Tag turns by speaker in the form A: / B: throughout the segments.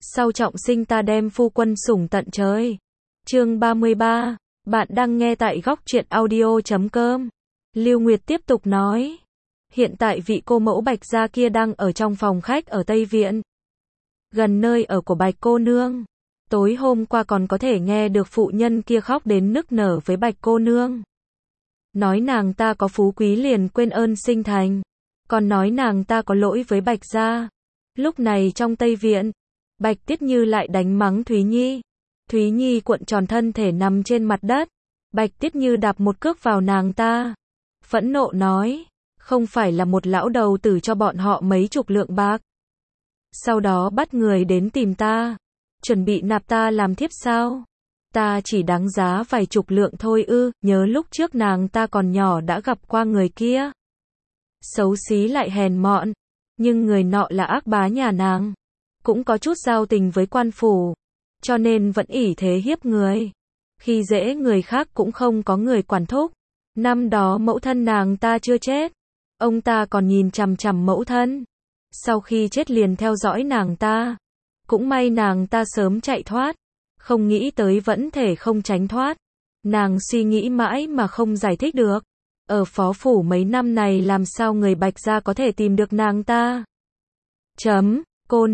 A: Sau trọng sinh ta đem phu quân sủng tận trời. Chương 33, bạn đang nghe tại góc truyện audio.com. Lưu Nguyệt tiếp tục nói. Hiện tại vị cô mẫu Bạch gia kia đang ở trong phòng khách ở Tây Viện, gần nơi ở của Bạch cô nương. Tối hôm qua còn có thể nghe được phụ nhân kia khóc đến nức nở với Bạch cô nương. Nói nàng ta có phú quý liền quên ơn sinh thành, còn nói nàng ta có lỗi với Bạch gia. Lúc này trong Tây Viện, Bạch Tiết Như lại đánh mắng Thúy Nhi. Thúy Nhi cuộn tròn thân thể nằm trên mặt đất. Bạch Tiết Như đạp một cước vào nàng ta, phẫn nộ nói, không phải là một lão đầu tử cho bọn họ mấy chục lượng bạc, sau đó bắt người đến tìm ta, chuẩn bị nạp ta làm thiếp sao? Ta chỉ đáng giá vài chục lượng thôi ư? Nhớ lúc trước nàng ta còn nhỏ đã gặp qua người kia, xấu xí lại hèn mọn, nhưng người nọ là ác bá nhà nàng, cũng có chút giao tình với quan phủ, cho nên vẫn ỷ thế hiếp người, khi dễ người khác cũng không có người quản thúc. Năm đó mẫu thân nàng ta chưa chết, ông ta còn nhìn chằm chằm mẫu thân, sau khi chết liền theo dõi nàng ta. Cũng may nàng ta sớm chạy thoát, không nghĩ tới vẫn thể không tránh thoát. Nàng suy nghĩ mãi mà không giải thích được, ở phó phủ mấy năm này làm sao người Bạch gia có thể tìm được nàng ta. Cô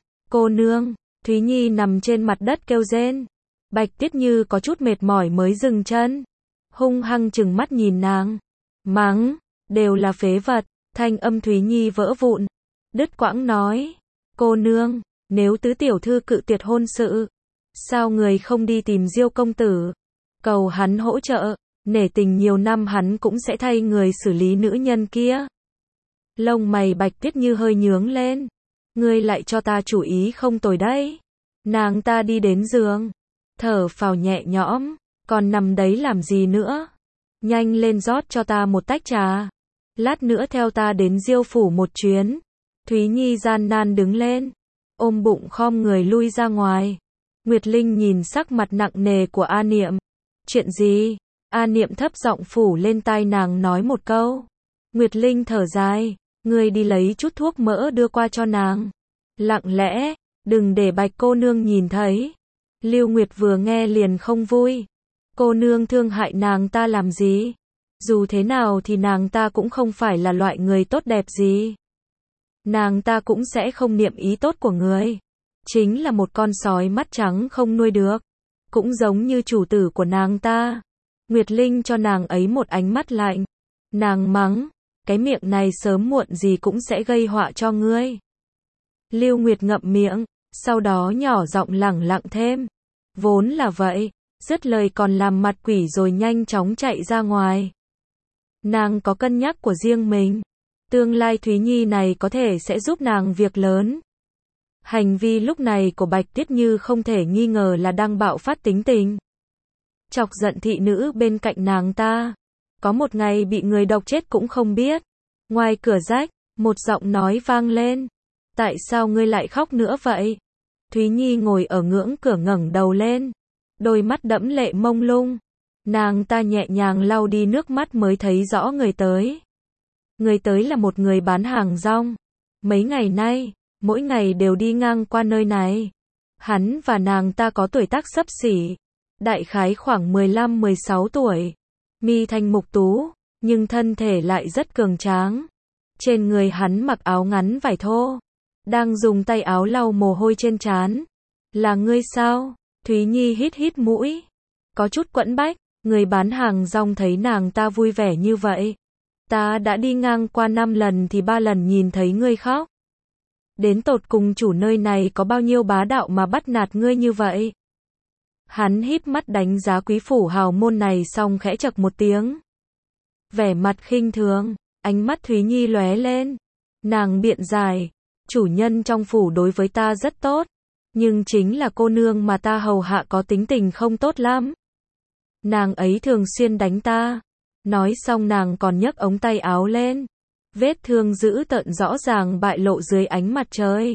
A: nương, Thúy Nhi nằm trên mặt đất kêu rên. Bạch Tiết Như có chút mệt mỏi mới dừng chân, hung hăng trừng mắt nhìn nàng, mắng, đều là phế vật. Thanh âm Thúy Nhi vỡ vụn, đứt quãng nói, cô nương, nếu tứ tiểu thư cự tuyệt hôn sự, sao người không đi tìm Diêu công tử, cầu hắn hỗ trợ, nể tình nhiều năm hắn cũng sẽ thay người xử lý nữ nhân kia. Lông mày Bạch Tiết Như hơi nhướng lên, ngươi lại cho ta chủ ý không tồi đấy. Nàng ta đi đến giường, thở phào nhẹ nhõm, còn nằm đấy làm gì nữa? Nhanh lên rót cho ta một tách trà, lát nữa theo ta đến Diêu phủ một chuyến. Thúy Nhi gian nan đứng lên, ôm bụng khom người lui ra ngoài. Nguyệt Linh nhìn sắc mặt nặng nề của A Niệm. Chuyện gì? A Niệm thấp giọng phủ lên tai nàng nói một câu. Nguyệt Linh thở dài, ngươi đi lấy chút thuốc mỡ đưa qua cho nàng. Lặng lẽ, đừng để Bạch cô nương nhìn thấy. Lưu Nguyệt vừa nghe liền không vui. Cô nương thương hại nàng ta làm gì? Dù thế nào thì nàng ta cũng không phải là loại người tốt đẹp gì. Nàng ta cũng sẽ không niệm ý tốt của người. Chính là một con sói mắt trắng không nuôi được. Cũng giống như chủ tử của nàng ta. Nguyệt Linh cho nàng ấy một ánh mắt lạnh. Nàng mắng, cái miệng này sớm muộn gì cũng sẽ gây họa cho ngươi. Lưu Nguyệt ngậm miệng, sau đó nhỏ giọng lẳng lặng thêm. Vốn là vậy, dứt lời còn làm mặt quỷ rồi nhanh chóng chạy ra ngoài. Nàng có cân nhắc của riêng mình. Tương lai Thúy Nhi này có thể sẽ giúp nàng việc lớn. Hành vi lúc này của Bạch Tiết Như không thể nghi ngờ là đang bạo phát tính tình, chọc giận thị nữ bên cạnh nàng ta. Có một ngày bị người độc chết cũng không biết. Ngoài cửa rách, một giọng nói vang lên. Tại sao ngươi lại khóc nữa vậy? Thúy Nhi ngồi ở ngưỡng cửa ngẩng đầu lên, đôi mắt đẫm lệ mông lung. Nàng ta nhẹ nhàng lau đi nước mắt mới thấy rõ người tới. Người tới là một người bán hàng rong. Mấy ngày nay, mỗi ngày đều đi ngang qua nơi này. Hắn và nàng ta có tuổi tác xấp xỉ, đại khái khoảng 15-16 tuổi. Mi thanh mục tú, nhưng thân thể lại rất cường tráng. Trên người hắn mặc áo ngắn vải thô, đang dùng tay áo lau mồ hôi trên trán. Là ngươi sao? Thúy Nhi hít hít mũi, có chút quẫn bách. Người bán hàng rong thấy nàng ta vui vẻ như vậy. Ta đã đi ngang qua 5 lần thì 3 lần nhìn thấy ngươi khóc. Đến tột cùng chủ nơi này có bao nhiêu bá đạo mà bắt nạt ngươi như vậy? Hắn híp mắt đánh giá quý phủ hào môn này xong khẽ chậc một tiếng. Vẻ mặt khinh thường, ánh mắt Thúy Nhi lóe lên. Nàng biện giải, chủ nhân trong phủ đối với ta rất tốt, nhưng chính là cô nương mà ta hầu hạ có tính tình không tốt lắm. Nàng ấy thường xuyên đánh ta. Nói xong nàng còn nhấc ống tay áo lên. Vết thương dữ tợn rõ ràng bại lộ dưới ánh mặt trời.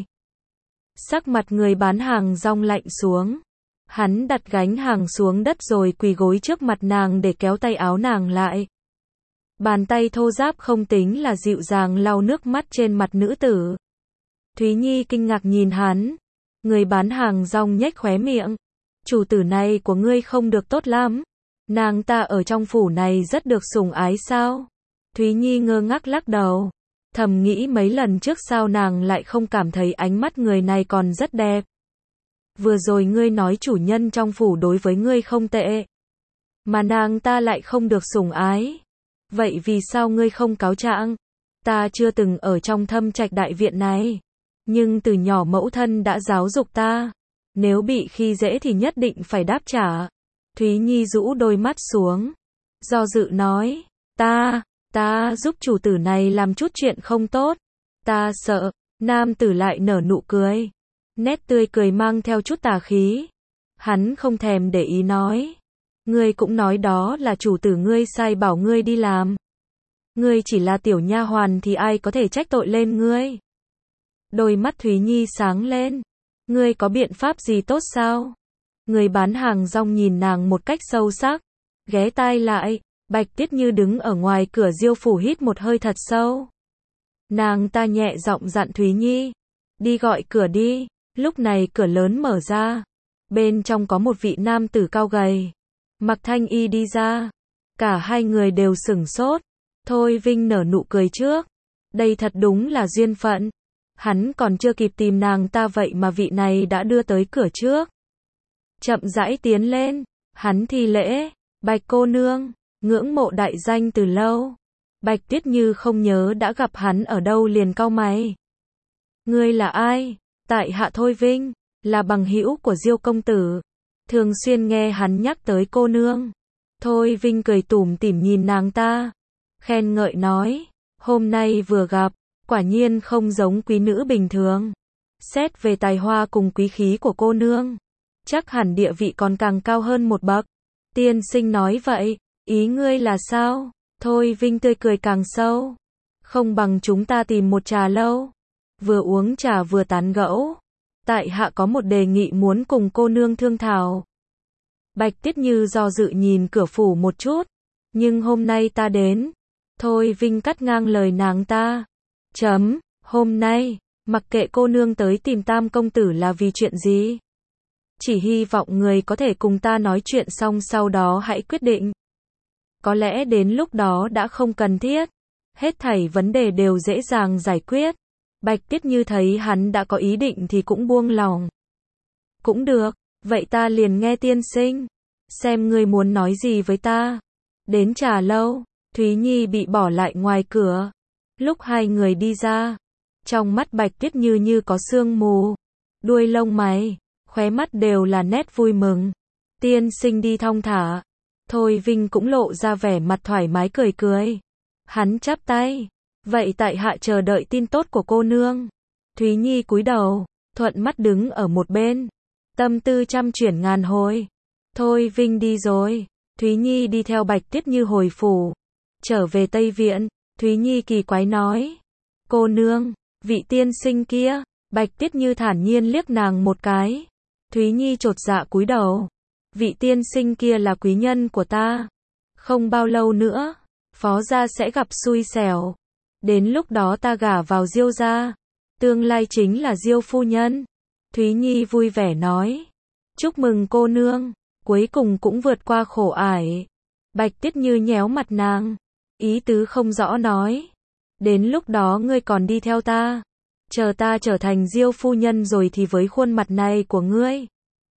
A: Sắc mặt người bán hàng rong lạnh xuống. Hắn đặt gánh hàng xuống đất rồi quỳ gối trước mặt nàng để kéo tay áo nàng lại. Bàn tay thô ráp không tính là dịu dàng lau nước mắt trên mặt nữ tử. Thúy Nhi kinh ngạc nhìn hắn. Người bán hàng rong nhếch khóe miệng. Chủ tử này của ngươi không được tốt lắm. Nàng ta ở trong phủ này rất được sủng ái sao? Thúy Nhi ngơ ngác lắc đầu. Thầm nghĩ mấy lần trước sao nàng lại không cảm thấy ánh mắt người này còn rất đẹp. Vừa rồi ngươi nói chủ nhân trong phủ đối với ngươi không tệ. Mà nàng ta lại không được sủng ái. Vậy vì sao ngươi không cáo trạng? Ta chưa từng ở trong Thâm Trạch đại viện này. Nhưng từ nhỏ mẫu thân đã giáo dục ta. Nếu bị khi dễ thì nhất định phải đáp trả. Thúy Nhi rũ đôi mắt xuống. Do dự nói. Ta giúp chủ tử này làm chút chuyện không tốt. Ta sợ. Nam tử lại nở nụ cười. Nét tươi cười mang theo chút tà khí. Hắn không thèm để ý nói. Ngươi cũng nói đó là chủ tử ngươi sai bảo ngươi đi làm. Ngươi chỉ là tiểu nha hoàn thì ai có thể trách tội lên ngươi. Đôi mắt Thúy Nhi sáng lên. Ngươi có biện pháp gì tốt sao? Người bán hàng rong nhìn nàng một cách sâu sắc. Ghé tai lại. Bạch Tiết Như đứng ở ngoài cửa Diêu phủ hít một hơi thật sâu. Nàng ta nhẹ giọng dặn Thúy Nhi. Đi gọi cửa đi. Lúc này cửa lớn mở ra. Bên trong có một vị nam tử cao gầy. Mặc thanh y đi ra. Cả hai người đều sửng sốt. Thôi Vinh nở nụ cười trước. Đây thật đúng là duyên phận. Hắn còn chưa kịp tìm nàng ta vậy mà vị này đã đưa tới cửa trước. Chậm rãi tiến lên. Hắn thi lễ. Bạch cô nương. Ngưỡng mộ đại danh từ lâu. Bạch Tiết Như không nhớ đã gặp hắn ở đâu liền cau mày. Ngươi là ai? Tại hạ Thôi Vinh. Là bằng hữu của Diêu công tử. Thường xuyên nghe hắn nhắc tới cô nương. Thôi Vinh cười tủm tỉm nhìn nàng ta. Khen ngợi nói. Hôm nay vừa gặp. Quả nhiên không giống quý nữ bình thường. Xét về tài hoa cùng quý khí của cô nương. Chắc hẳn địa vị còn càng cao hơn một bậc. Tiên sinh nói vậy. Ý ngươi là sao? Thôi Vinh tươi cười càng sâu. Không bằng chúng ta tìm một trà lâu. Vừa uống trà vừa tán gẫu. Tại hạ có một đề nghị muốn cùng cô nương thương thảo. Bạch Tiết Như do dự nhìn cửa phủ một chút. Nhưng hôm nay ta đến. Thôi Vinh cắt ngang lời nàng ta. Hôm nay, mặc kệ cô nương tới tìm Tam công tử là vì chuyện gì. Chỉ hy vọng người có thể cùng ta nói chuyện xong sau đó hãy quyết định. Có lẽ đến lúc đó đã không cần thiết. Hết thảy vấn đề đều dễ dàng giải quyết. Bạch Tiết Như thấy hắn đã có ý định thì cũng buông lòng. Cũng được, vậy ta liền nghe tiên sinh. Xem ngươi muốn nói gì với ta. Đến trà lâu, Thúy Nhi bị bỏ lại ngoài cửa. Lúc hai người đi ra, trong mắt Bạch Tiết Như như có sương mù. Đuôi lông mày, khóe mắt đều là nét vui mừng. Tiên sinh đi thong thả. Thôi Vinh cũng lộ ra vẻ mặt thoải mái cười cười. Hắn chắp tay. Vậy tại hạ chờ đợi tin tốt của cô nương. Thúy Nhi cúi đầu, thuận mắt đứng ở một bên. Tâm tư trăm chuyển ngàn hồi. Thôi Vinh đi rồi. Thúy Nhi đi theo Bạch Tiết Như hồi phủ. Trở về Tây Viện, Thúy Nhi kỳ quái nói. Cô nương, vị tiên sinh kia. Bạch Tiết Như thản nhiên liếc nàng một cái. Thúy Nhi chột dạ cúi đầu. Vị tiên sinh kia là quý nhân của ta. Không bao lâu nữa, phó gia sẽ gặp xui xẻo. Đến lúc đó ta gả vào Diêu gia. Tương lai chính là Diêu phu nhân. Thúy Nhi vui vẻ nói. Chúc mừng cô nương. Cuối cùng cũng vượt qua khổ ải. Bạch Tiết Như nhéo mặt nàng. Ý tứ không rõ nói. Đến lúc đó ngươi còn đi theo ta. Chờ ta trở thành Diêu phu nhân rồi thì với khuôn mặt này của ngươi.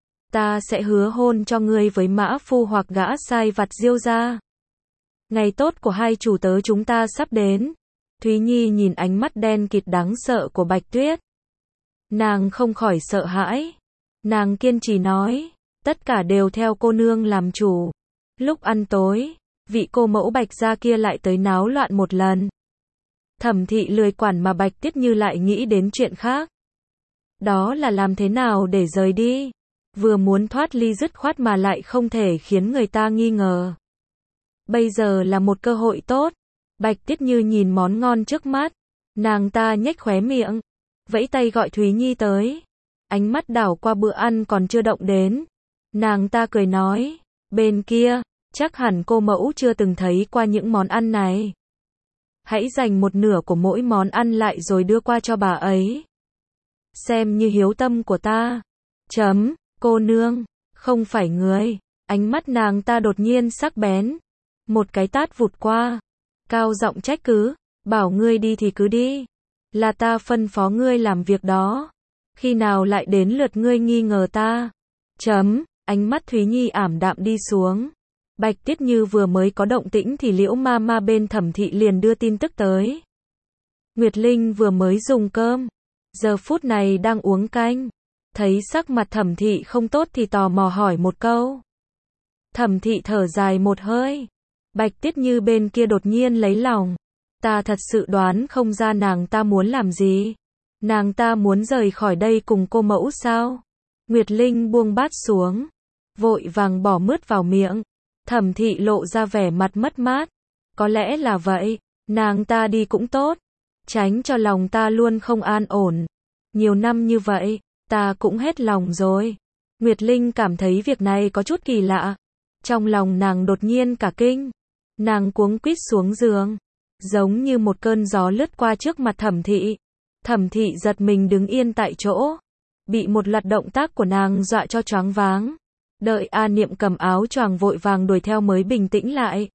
A: Ta sẽ hứa hôn cho ngươi với mã phu hoặc gã sai vặt Diêu gia. Ngày tốt của hai chủ tớ chúng ta sắp đến. Thúy Nhi nhìn ánh mắt đen kịt đáng sợ của Bạch Tuyết. Nàng không khỏi sợ hãi. Nàng kiên trì nói. Tất cả đều theo cô nương làm chủ. Lúc ăn tối, vị cô mẫu Bạch gia kia lại tới náo loạn một lần. Thẩm thị lười quản mà Bạch Tiết Như lại nghĩ đến chuyện khác. Đó là làm thế nào để rời đi. Vừa muốn thoát ly dứt khoát mà lại không thể khiến người ta nghi ngờ. Bây giờ là một cơ hội tốt. Bạch Tiết Như nhìn món ngon trước mắt. Nàng ta nhếch khóe miệng. Vẫy tay gọi Thúy Nhi tới. Ánh mắt đảo qua bữa ăn còn chưa động đến. Nàng ta cười nói. Bên kia, chắc hẳn cô mẫu chưa từng thấy qua những món ăn này. Hãy dành một nửa của mỗi món ăn lại rồi đưa qua cho bà ấy. xem như hiếu tâm của ta. Cô nương, không phải người. Ánh mắt nàng ta đột nhiên sắc bén. Một cái tát vụt qua. Cao giọng trách cứ. Bảo ngươi đi thì cứ đi. Là ta phân phó ngươi làm việc đó. Khi nào lại đến lượt ngươi nghi ngờ ta. Ánh mắt Thúy Nhi ảm đạm đi xuống. Bạch Tiết Như vừa mới có động tĩnh thì Liễu ma ma bên Thẩm Thị liền đưa tin tức tới. Nguyệt Linh vừa mới dùng cơm. Giờ phút này đang uống canh. Thấy sắc mặt Thẩm Thị không tốt thì tò mò hỏi một câu. Thẩm Thị thở dài một hơi. Bạch Tiết Như bên kia đột nhiên lấy lòng. Ta thật sự đoán không ra nàng ta muốn làm gì. Nàng ta muốn rời khỏi đây cùng cô mẫu sao? Nguyệt Linh buông bát xuống. Vội vàng bỏ mứt vào miệng. Thẩm Thị lộ ra vẻ mặt mất mát. Có lẽ là vậy. Nàng ta đi cũng tốt. Tránh cho lòng ta luôn không an ổn. Nhiều năm như vậy, ta cũng hết lòng rồi. Nguyệt Linh cảm thấy việc này có chút kỳ lạ. Trong lòng nàng đột nhiên cả kinh. Nàng cuống quýt xuống giường. Giống như một cơn gió lướt qua trước mặt Thẩm Thị. Thẩm Thị giật mình đứng yên tại chỗ. Bị một loạt động tác của nàng dọa cho choáng váng. Đợi A Niệm cầm áo choàng vội vàng đuổi theo mới bình tĩnh lại.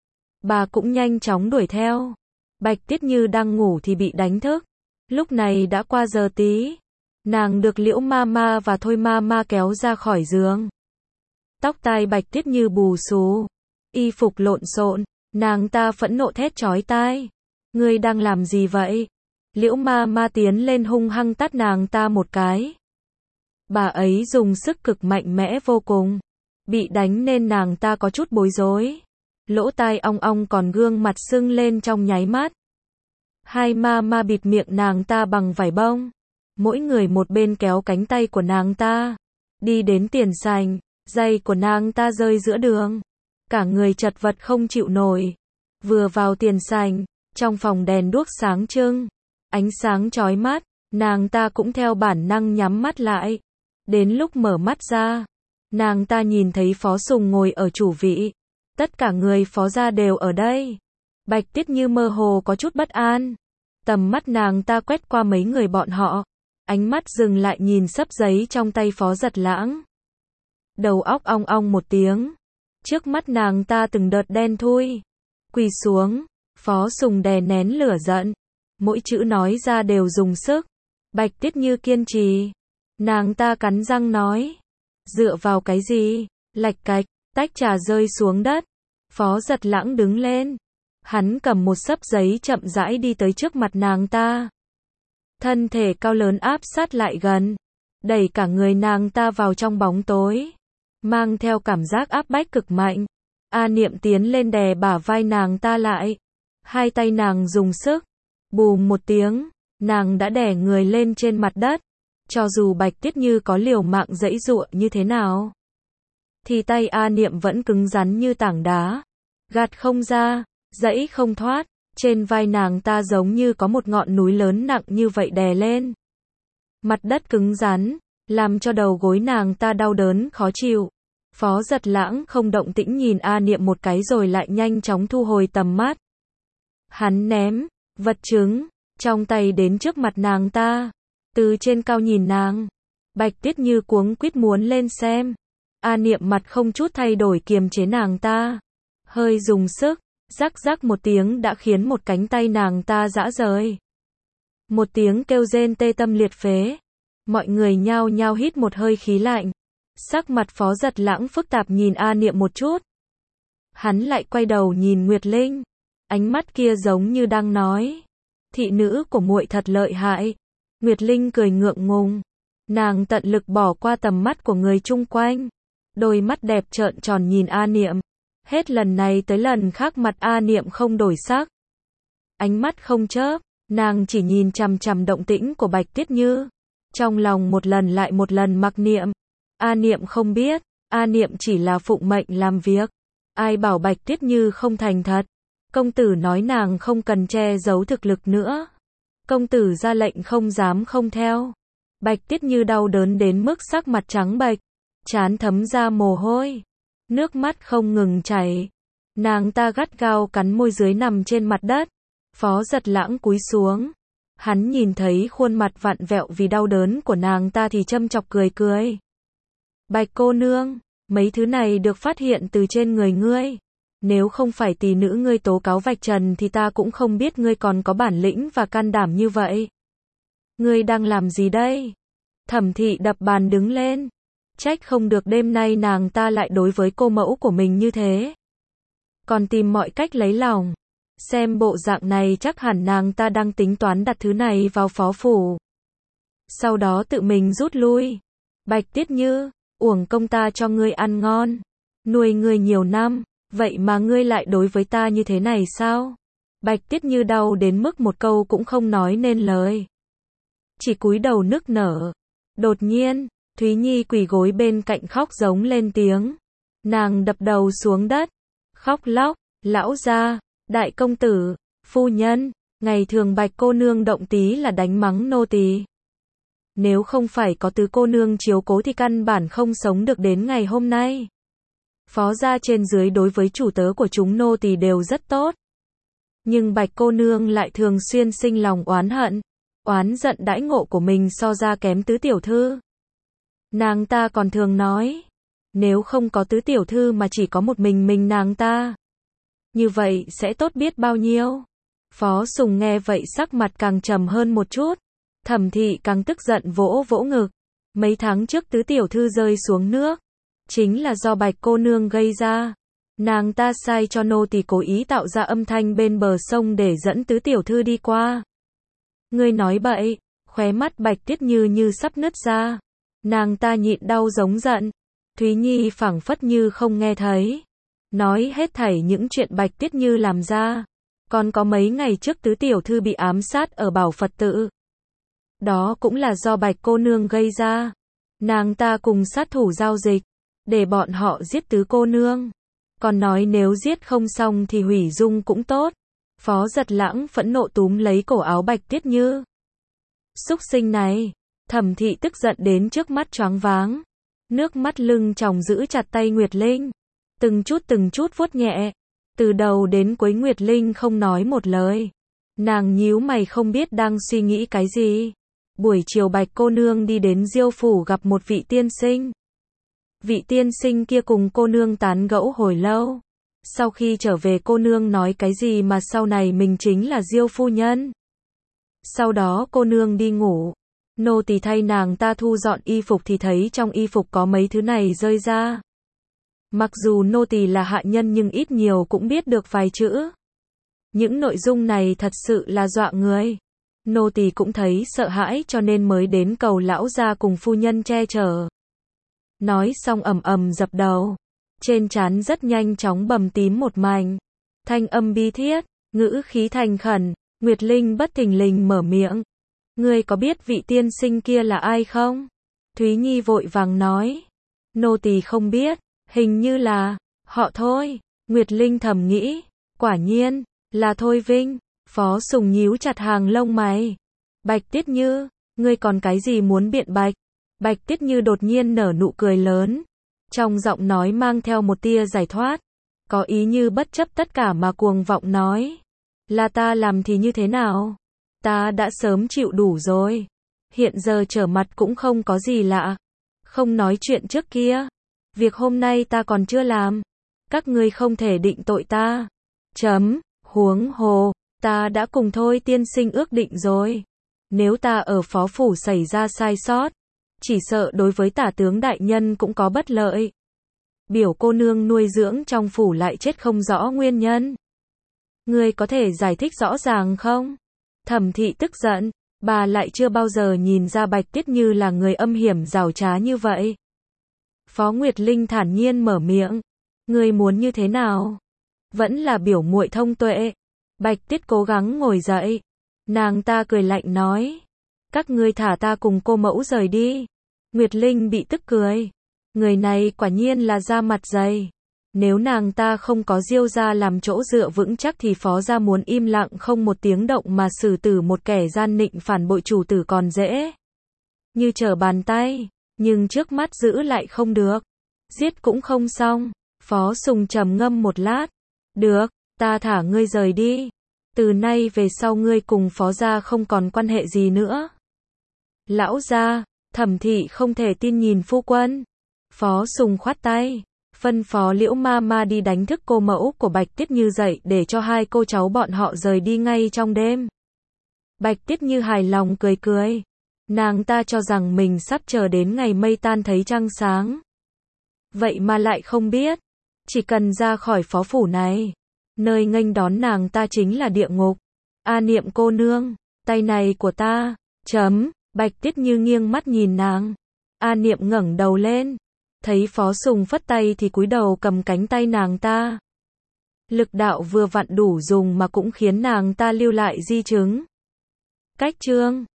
A: Bà cũng nhanh chóng đuổi theo. Bạch Tiết Như đang ngủ thì bị đánh thức. Lúc này đã qua giờ tí. Nàng được Liễu ma ma và Thôi ma ma kéo ra khỏi giường. Tóc tai Bạch Tiết Như bù xù. Y phục lộn xộn. Nàng ta phẫn nộ thét chói tai. Ngươi đang làm gì vậy? Liễu ma ma tiến lên hung hăng tát nàng ta một cái. Bà ấy dùng sức cực mạnh mẽ vô cùng. Bị đánh nên nàng ta có chút bối rối. Lỗ tai ong ong còn gương mặt sưng lên trong nháy mắt. Hai ma ma bịt miệng nàng ta bằng vải bông. Mỗi người một bên kéo cánh tay của nàng ta. Đi đến tiền sảnh, giày của nàng ta rơi giữa đường. Cả người chật vật không chịu nổi. Vừa vào tiền sảnh, trong phòng đèn đuốc sáng trưng. Ánh sáng chói mắt, nàng ta cũng theo bản năng nhắm mắt lại. Đến lúc mở mắt ra, nàng ta nhìn thấy Phó Sùng ngồi ở chủ vị. Tất cả người Phó gia đều ở đây. Bạch Tiết Như mơ hồ có chút bất an. Tầm mắt nàng ta quét qua mấy người bọn họ. Ánh mắt dừng lại nhìn xấp giấy trong tay Phó Giật Lãng. Đầu óc ong ong một tiếng. Trước mắt nàng ta từng đợt đen thui. Quỳ xuống. Phó Sùng đè nén lửa giận. Mỗi chữ nói ra đều dùng sức. Bạch Tiết Như kiên trì. Nàng ta cắn răng nói. Dựa vào cái gì? Lạch cạch, tách trà rơi xuống đất. Phó Giật Lãng đứng lên. Hắn cầm một xấp giấy chậm rãi đi tới trước mặt nàng ta. Thân thể cao lớn áp sát lại gần. Đẩy cả người nàng ta vào trong bóng tối. Mang theo cảm giác áp bách cực mạnh. A Niệm tiến lên đè bả vai nàng ta lại. Hai tay nàng dùng sức. Bùm một tiếng, nàng đã đè người lên trên mặt đất. Cho dù Bạch Tiết Như có liều mạng giãy giụa như thế nào, thì tay A Niệm vẫn cứng rắn như tảng đá. Gạt không ra, giãy không thoát. Trên vai nàng ta giống như có một ngọn núi lớn nặng như vậy đè lên. Mặt đất cứng rắn, làm cho đầu gối nàng ta đau đớn khó chịu. Phó Giật Lãng không động tĩnh nhìn A Niệm một cái rồi lại nhanh chóng thu hồi tầm mắt. Hắn ném vật chứng trong tay đến trước mặt nàng ta. Từ trên cao nhìn nàng. Bạch Tiết Như cuống quýt muốn lên xem. A Niệm mặt không chút thay đổi kiềm chế nàng ta. Hơi dùng sức, rắc rắc một tiếng đã khiến một cánh tay nàng ta rã rời. Một tiếng kêu rên tê tâm liệt phế. Mọi người nhao nhao hít một hơi khí lạnh. Sắc mặt Phó Giật Lãng phức tạp nhìn A Niệm một chút. Hắn lại quay đầu nhìn Nguyệt Linh. Ánh mắt kia giống như đang nói. Thị nữ của muội thật lợi hại. Nguyệt Linh cười ngượng ngùng. Nàng tận lực bỏ qua tầm mắt của người chung quanh. Đôi mắt đẹp trợn tròn nhìn A Niệm. Hết lần này tới lần khác mặt A Niệm không đổi sắc. Ánh mắt không chớp. Nàng chỉ nhìn chằm chằm động tĩnh của Bạch Tiết Như. Trong lòng một lần lại một lần mặc niệm. A Niệm không biết. A Niệm chỉ là phụng mệnh làm việc. Ai bảo Bạch Tiết Như không thành thật. Công tử nói nàng không cần che giấu thực lực nữa. Công tử ra lệnh không dám không theo. Bạch Tiết Như đau đớn đến mức sắc mặt trắng bệch, trán thấm ra mồ hôi, nước mắt không ngừng chảy. Nàng ta gắt gao cắn môi dưới nằm trên mặt đất. Phó Giật Lãng cúi xuống, Hắn nhìn thấy khuôn mặt vặn vẹo vì đau đớn của nàng ta thì châm chọc cười cười. Bạch cô nương, mấy thứ này được phát hiện từ trên người ngươi. Nếu không phải tỷ nữ ngươi tố cáo vạch trần thì ta cũng không biết ngươi còn có bản lĩnh và can đảm như vậy. Ngươi đang làm gì đây? Thẩm Thị đập bàn đứng lên. Trách không được đêm nay nàng ta lại đối với cô mẫu của mình như thế. Còn tìm mọi cách lấy lòng. Xem bộ dạng này chắc hẳn nàng ta đang tính toán đặt thứ này vào phó phủ. Sau đó tự mình rút lui. Bạch Tiết Như, uổng công ta cho ngươi ăn ngon. Nuôi ngươi nhiều năm, vậy mà ngươi lại đối với ta như thế này sao? Bạch Tiết Như đau đến mức một câu cũng không nói nên lời. Chỉ cúi đầu nức nở. Đột nhiên, Thúy Nhi quỳ gối bên cạnh khóc giống lên tiếng. Nàng đập đầu xuống đất. Khóc lóc, lão gia, đại công tử, phu nhân, ngày thường Bạch cô nương động tí là đánh mắng nô tỳ. Nếu không phải có tứ cô nương chiếu cố thì căn bản không sống được đến ngày hôm nay. Phó gia trên dưới đối với chủ tớ của chúng nô tỳ đều rất tốt. Nhưng Bạch cô nương lại thường xuyên sinh lòng oán hận, oán giận đãi ngộ của mình so ra kém tứ tiểu thư. Nàng ta còn thường nói, nếu không có tứ tiểu thư mà chỉ có một mình nàng ta, như vậy sẽ tốt biết bao nhiêu. Phó Sùng nghe vậy sắc mặt càng trầm hơn một chút. Thẩm Thị càng tức giận vỗ vỗ ngực. Mấy tháng trước tứ tiểu thư rơi xuống nước, chính là do Bạch cô nương gây ra. Nàng ta sai cho nô tỳ cố ý tạo ra âm thanh bên bờ sông để dẫn tứ tiểu thư đi qua. Ngươi nói bậy, khóe mắt Bạch Tiết Như như sắp nứt ra. Nàng ta nhịn đau giống giận. Thúy Nhi phảng phất như không nghe thấy. Nói hết thảy những chuyện Bạch Tiết Như làm ra. Còn có mấy ngày trước tứ tiểu thư bị ám sát ở Bảo Phật tự. Đó cũng là do Bạch cô nương gây ra. Nàng ta cùng sát thủ giao dịch, để bọn họ giết tứ cô nương. Còn nói nếu giết không xong thì hủy dung cũng tốt. Phó Giật Lãng phẫn nộ túm lấy cổ áo Bạch Tiết Như. Súc sinh này, Thẩm Thị tức giận đến trước mắt choáng váng. Nước mắt lưng tròng giữ chặt tay Nguyệt Linh. Từng chút vuốt nhẹ. Từ đầu đến cuối Nguyệt Linh không nói một lời. Nàng nhíu mày không biết đang suy nghĩ cái gì. Buổi chiều Bạch cô nương đi đến Diêu phủ gặp một vị tiên sinh. Vị tiên sinh kia cùng cô nương tán gẫu hồi lâu. Sau khi trở về cô nương nói cái gì mà sau này mình chính là Diêu phu nhân. Sau đó cô nương đi ngủ. Nô tỳ thay nàng ta thu dọn y phục thì thấy trong y phục có mấy thứ này rơi ra. Mặc dù nô tỳ là hạ nhân nhưng ít nhiều cũng biết được vài chữ. Những nội dung này thật sự là dọa người. Nô tỳ cũng thấy sợ hãi cho nên mới đến cầu lão gia cùng phu nhân che chở. Nói xong ầm ầm dập đầu. Trên trán rất nhanh chóng bầm tím một mảnh. Thanh âm bi thiết, ngữ khí thành khẩn. Nguyệt Linh bất thình lình mở miệng. Ngươi có biết vị tiên sinh kia là ai không? Thúy Nhi vội vàng nói. Nô tỳ không biết, hình như là họ Thôi. Nguyệt Linh thầm nghĩ, quả nhiên là Thôi Vinh. Phó Sùng nhíu chặt hàng lông mày. Bạch Tiết Như, ngươi còn cái gì muốn biện bạch? Bạch Tiết Như đột nhiên nở nụ cười lớn. Trong giọng nói mang theo một tia giải thoát. Có ý như bất chấp tất cả mà cuồng vọng nói. Là ta làm thì như thế nào? Ta đã sớm chịu đủ rồi. Hiện giờ trở mặt cũng không có gì lạ. Không nói chuyện trước kia. Việc hôm nay ta còn chưa làm. Các ngươi không thể định tội ta. Huống hồ, ta đã cùng Thôi tiên sinh ước định rồi. Nếu ta ở phó phủ xảy ra sai sót, chỉ sợ đối với tả tướng đại nhân cũng có bất lợi. Biểu cô nương nuôi dưỡng trong phủ lại chết không rõ nguyên nhân. Ngươi có thể giải thích rõ ràng không? Thẩm Thị tức giận, bà lại chưa bao giờ nhìn ra Bạch Tiết Như là người âm hiểm giảo trá như vậy. Phó Nguyệt Linh thản nhiên mở miệng, ngươi muốn như thế nào? Vẫn là biểu muội thông tuệ. Bạch Tiết cố gắng ngồi dậy. Nàng ta cười lạnh nói, các ngươi thả ta cùng cô mẫu rời đi. Nguyệt Linh bị tức cười. Người này quả nhiên là da mặt dày. Nếu nàng ta không có Diêu gia làm chỗ dựa vững chắc thì phó gia muốn im lặng không một tiếng động mà xử tử một kẻ gian nịnh phản bội chủ tử còn dễ như trở bàn tay, nhưng trước mắt giữ lại không được. Giết cũng không xong. Phó Sùng trầm ngâm một lát. Được, ta thả ngươi rời đi. Từ nay về sau ngươi cùng Phó gia không còn quan hệ gì nữa. Lão gia, Thẩm thị không thể tin nhìn phu quân. Phó Sùng khoát tay, phân phó Liễu Mama đi đánh thức cô mẫu của Bạch Tiết Như dậy để cho hai cô cháu bọn họ rời đi ngay trong đêm. Bạch Tiết Như hài lòng cười cười. Nàng ta cho rằng mình sắp chờ đến ngày mây tan thấy trăng sáng. Vậy mà lại không biết, chỉ cần ra khỏi phó phủ này, nơi nghênh đón nàng ta chính là địa ngục. A Niệm cô nương, tay này của ta. Bạch Tiết Như nghiêng mắt nhìn nàng. A Niệm ngẩng đầu lên, thấy Phó Sùng phất tay thì cúi đầu cầm cánh tay nàng ta. Lực đạo vừa vặn đủ dùng mà cũng khiến nàng ta lưu lại di chứng. Cách chương